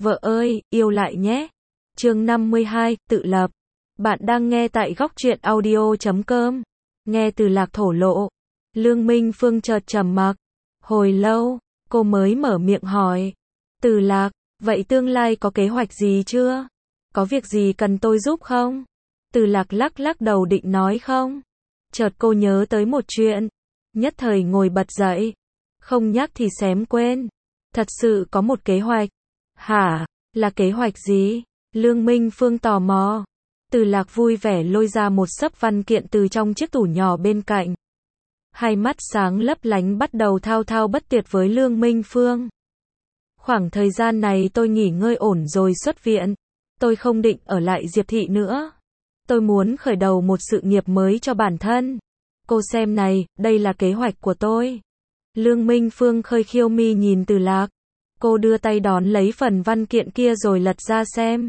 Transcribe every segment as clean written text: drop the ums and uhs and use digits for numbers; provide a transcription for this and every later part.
Vợ ơi, yêu lại nhé. Chương 52, tự lập. Bạn đang nghe tại góc truyện audio.com. Nghe Từ Lạc thổ lộ. Lương Minh Phương chợt trầm mặc. Hồi lâu, cô mới mở miệng hỏi. Từ Lạc, vậy tương lai có kế hoạch gì chưa? Có việc gì cần tôi giúp không? Từ Lạc lắc lắc đầu định nói không. Chợt cô nhớ tới một chuyện. Nhất thời ngồi bật dậy. Không nhắc thì xém quên. Thật sự có một kế hoạch. Hả? Là kế hoạch gì? Lương Minh Phương tò mò. Từ Lạc vui vẻ lôi ra một xấp văn kiện từ trong chiếc tủ nhỏ bên cạnh. Hai mắt sáng lấp lánh bắt đầu thao thao bất tuyệt với Lương Minh Phương. Khoảng thời gian này tôi nghỉ ngơi ổn rồi xuất viện. Tôi không định ở lại Diệp Thị nữa. Tôi muốn khởi đầu một sự nghiệp mới cho bản thân. Cô xem này, đây là kế hoạch của tôi. Lương Minh Phương khơi khiêu mi nhìn Từ Lạc. Cô đưa tay đón lấy phần văn kiện kia rồi lật ra xem.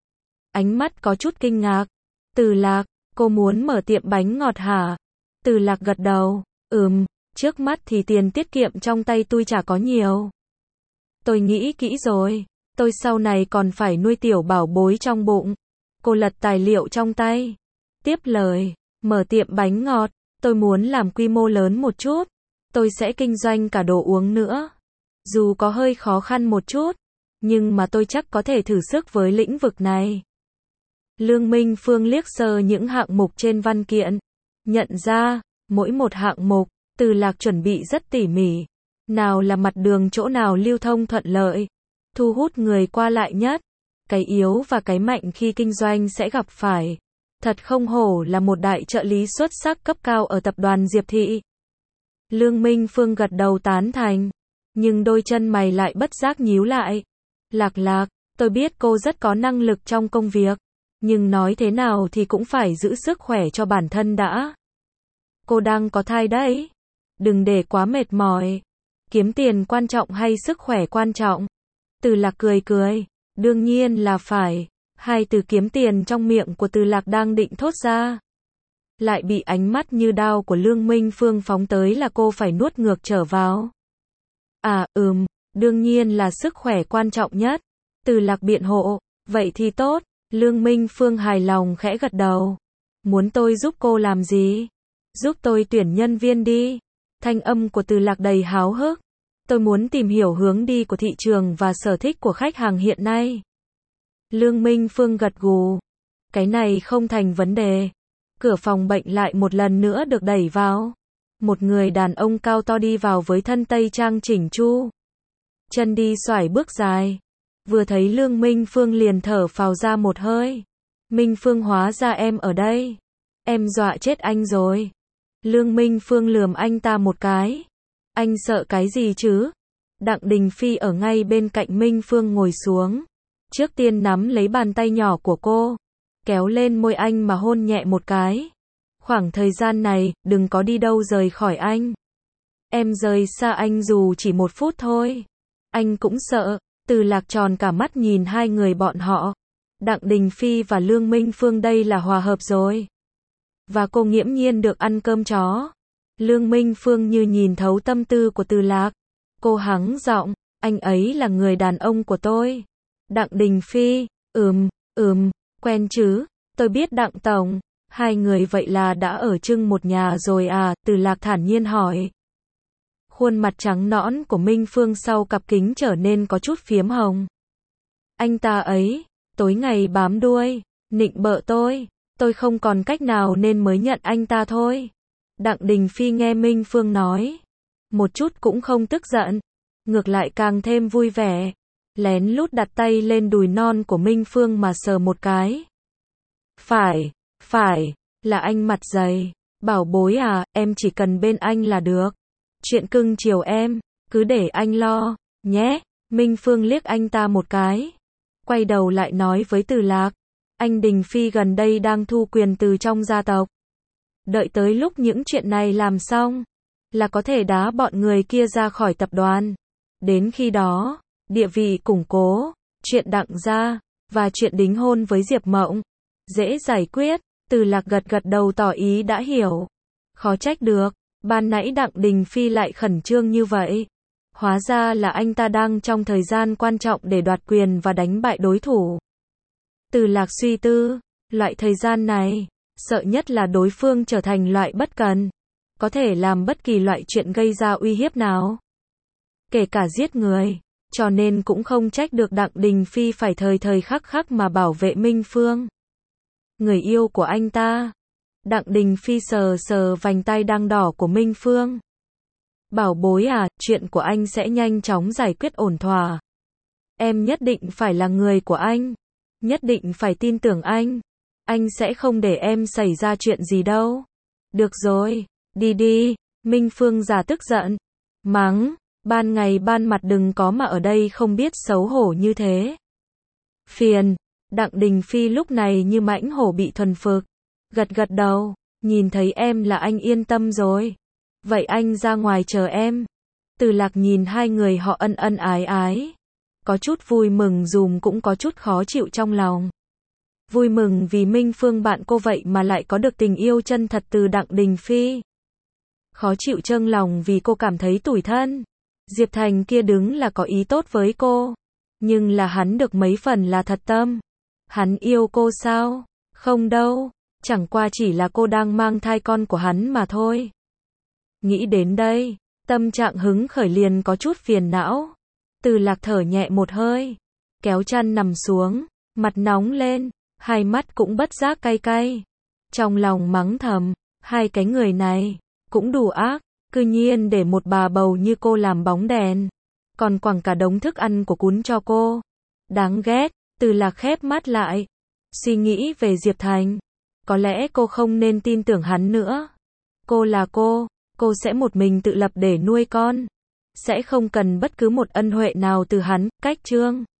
Ánh mắt có chút kinh ngạc. Từ Lạc, cô muốn mở tiệm bánh ngọt hả? Từ Lạc gật đầu. Trước mắt thì tiền tiết kiệm trong tay tôi chả có nhiều. Tôi nghĩ kỹ rồi. Tôi sau này còn phải nuôi tiểu bảo bối trong bụng. Cô lật tài liệu trong tay. Tiếp lời, mở tiệm bánh ngọt. Tôi muốn làm quy mô lớn một chút. Tôi sẽ kinh doanh cả đồ uống nữa. Dù có hơi khó khăn một chút, nhưng mà tôi chắc có thể thử sức với lĩnh vực này. Lương Minh Phương liếc sơ những hạng mục trên văn kiện. Nhận ra, mỗi một hạng mục, Từ Lạc chuẩn bị rất tỉ mỉ. Nào là mặt đường chỗ nào lưu thông thuận lợi, thu hút người qua lại nhất. Cái yếu và cái mạnh khi kinh doanh sẽ gặp phải. Thật không hổ là một đại trợ lý xuất sắc cấp cao ở tập đoàn Diệp Thị. Lương Minh Phương gật đầu tán thành. Nhưng đôi chân mày lại bất giác nhíu lại. Lạc, tôi biết cô rất có năng lực trong công việc. Nhưng nói thế nào thì cũng phải giữ sức khỏe cho bản thân đã. Cô đang có thai đấy. Đừng để quá mệt mỏi. Kiếm tiền quan trọng hay sức khỏe quan trọng? Từ Lạc cười. Đương nhiên là phải. Hai từ kiếm tiền trong miệng của Từ Lạc đang định thốt ra. Lại bị ánh mắt như đao của Lương Minh Phương phóng tới là cô phải nuốt ngược trở vào. Đương nhiên là sức khỏe quan trọng nhất. Từ Lạc biện hộ. Vậy thì tốt. Lương Minh Phương hài lòng khẽ gật đầu. Muốn tôi giúp cô làm gì? Giúp tôi tuyển nhân viên đi. Thanh âm của Từ Lạc đầy háo hức. Tôi muốn tìm hiểu hướng đi của thị trường và sở thích của khách hàng hiện nay. Lương Minh Phương gật gù. Cái này không thành vấn đề. Cửa phòng bệnh lại một lần nữa được đẩy vào. Một người đàn ông cao to đi vào với thân tây trang chỉnh chu. Chân đi xoải bước dài. Vừa thấy Lương Minh Phương liền thở phào ra một hơi. Minh Phương hóa ra em ở đây. Em dọa chết anh rồi. Lương Minh Phương lườm anh ta một cái. Anh sợ cái gì chứ? Đặng Đình Phi ở ngay bên cạnh Minh Phương ngồi xuống. Trước tiên nắm lấy bàn tay nhỏ của cô. Kéo lên môi anh mà hôn nhẹ một cái. Khoảng thời gian này, đừng có đi đâu rời khỏi anh. Em rời xa anh dù chỉ 1 phút thôi. Anh cũng sợ. Từ Lạc tròn cả mắt nhìn hai người bọn họ. Đặng Đình Phi và Lương Minh Phương đây là hòa hợp rồi. Và cô nghiễm nhiên được ăn cơm chó. Lương Minh Phương như nhìn thấu tâm tư của Từ Lạc. Cô hắng giọng, anh ấy là người đàn ông của tôi. Đặng Đình Phi, quen chứ, tôi biết Đặng Tổng. Hai người vậy là đã ở chung một nhà rồi à? Từ Lạc thản nhiên hỏi. Khuôn mặt trắng nõn của Minh Phương sau cặp kính trở nên có chút phiếm hồng. Anh ta ấy, tối ngày bám đuôi, nịnh bợ tôi không còn cách nào nên mới nhận anh ta thôi. Đặng Đình Phi nghe Minh Phương nói, một chút cũng không tức giận, ngược lại càng thêm vui vẻ, lén lút đặt tay lên đùi non của Minh Phương mà sờ một cái. Phải, là anh mặt dày, bảo bối à, em chỉ cần bên anh là được. Chuyện cưng chiều em, cứ để anh lo, nhé. Minh Phương liếc anh ta một cái. Quay đầu lại nói với Từ Lạc. Anh Đình Phi gần đây đang thu quyền từ trong gia tộc. Đợi tới lúc những chuyện này làm xong, là có thể đá bọn người kia ra khỏi tập đoàn. Đến khi đó, địa vị củng cố, chuyện Đặng gia, và chuyện đính hôn với Diệp Mộng, dễ giải quyết. Từ Lạc gật đầu tỏ ý đã hiểu. Khó trách được. Ban nãy Đặng Đình Phi lại khẩn trương như vậy. Hóa ra là anh ta đang trong thời gian quan trọng để đoạt quyền và đánh bại đối thủ. Từ Lạc suy tư, loại thời gian này, sợ nhất là đối phương trở thành loại bất cần, có thể làm bất kỳ loại chuyện gây ra uy hiếp nào, kể cả giết người, cho nên cũng không trách được Đặng Đình Phi phải thời thời khắc khắc mà bảo vệ Minh Phương. Người yêu của anh ta. Đặng Đình Phi sờ sờ vành tay đang đỏ của Minh Phương. Bảo bối à, chuyện của anh sẽ nhanh chóng giải quyết ổn thỏa. Em nhất định phải là người của anh. Nhất định phải tin tưởng anh. Anh sẽ không để em xảy ra chuyện gì đâu. Được rồi, đi đi. Minh Phương giả tức giận. Mắng, ban ngày ban mặt đừng có mà ở đây không biết xấu hổ như thế. Phiền. Đặng Đình Phi lúc này như mãnh hổ bị thuần phục. Gật gật đầu, nhìn thấy em là anh yên tâm rồi. Vậy anh ra ngoài chờ em. Từ Lạc nhìn hai người họ ân ân ái ái. Có chút vui mừng dùm cũng có chút khó chịu trong lòng. Vui mừng vì Minh Phương bạn cô vậy mà lại có được tình yêu chân thật từ Đặng Đình Phi. Khó chịu trong lòng vì cô cảm thấy tủi thân. Diệp Thành kia đứng là có ý tốt với cô. Nhưng là hắn được mấy phần là thật tâm. Hắn yêu cô sao? Không đâu. Chẳng qua chỉ là cô đang mang thai con của hắn mà thôi. Nghĩ đến đây, tâm trạng hứng khởi liền có chút phiền não. Từ Lạc thở nhẹ một hơi, kéo chăn nằm xuống, mặt nóng lên, hai mắt cũng bất giác cay cay. Trong lòng mắng thầm, hai cái người này, cũng đủ ác, cư nhiên để một bà bầu như cô làm bóng đèn. Còn quẳng cả đống thức ăn của cún cho cô. Đáng ghét, Từ Lạc khép mắt lại, suy nghĩ về Diệp Thành. Có lẽ cô không nên tin tưởng hắn nữa. Cô là cô sẽ một mình tự lập để nuôi con. Sẽ không cần bất cứ một ân huệ nào từ hắn, cách chương.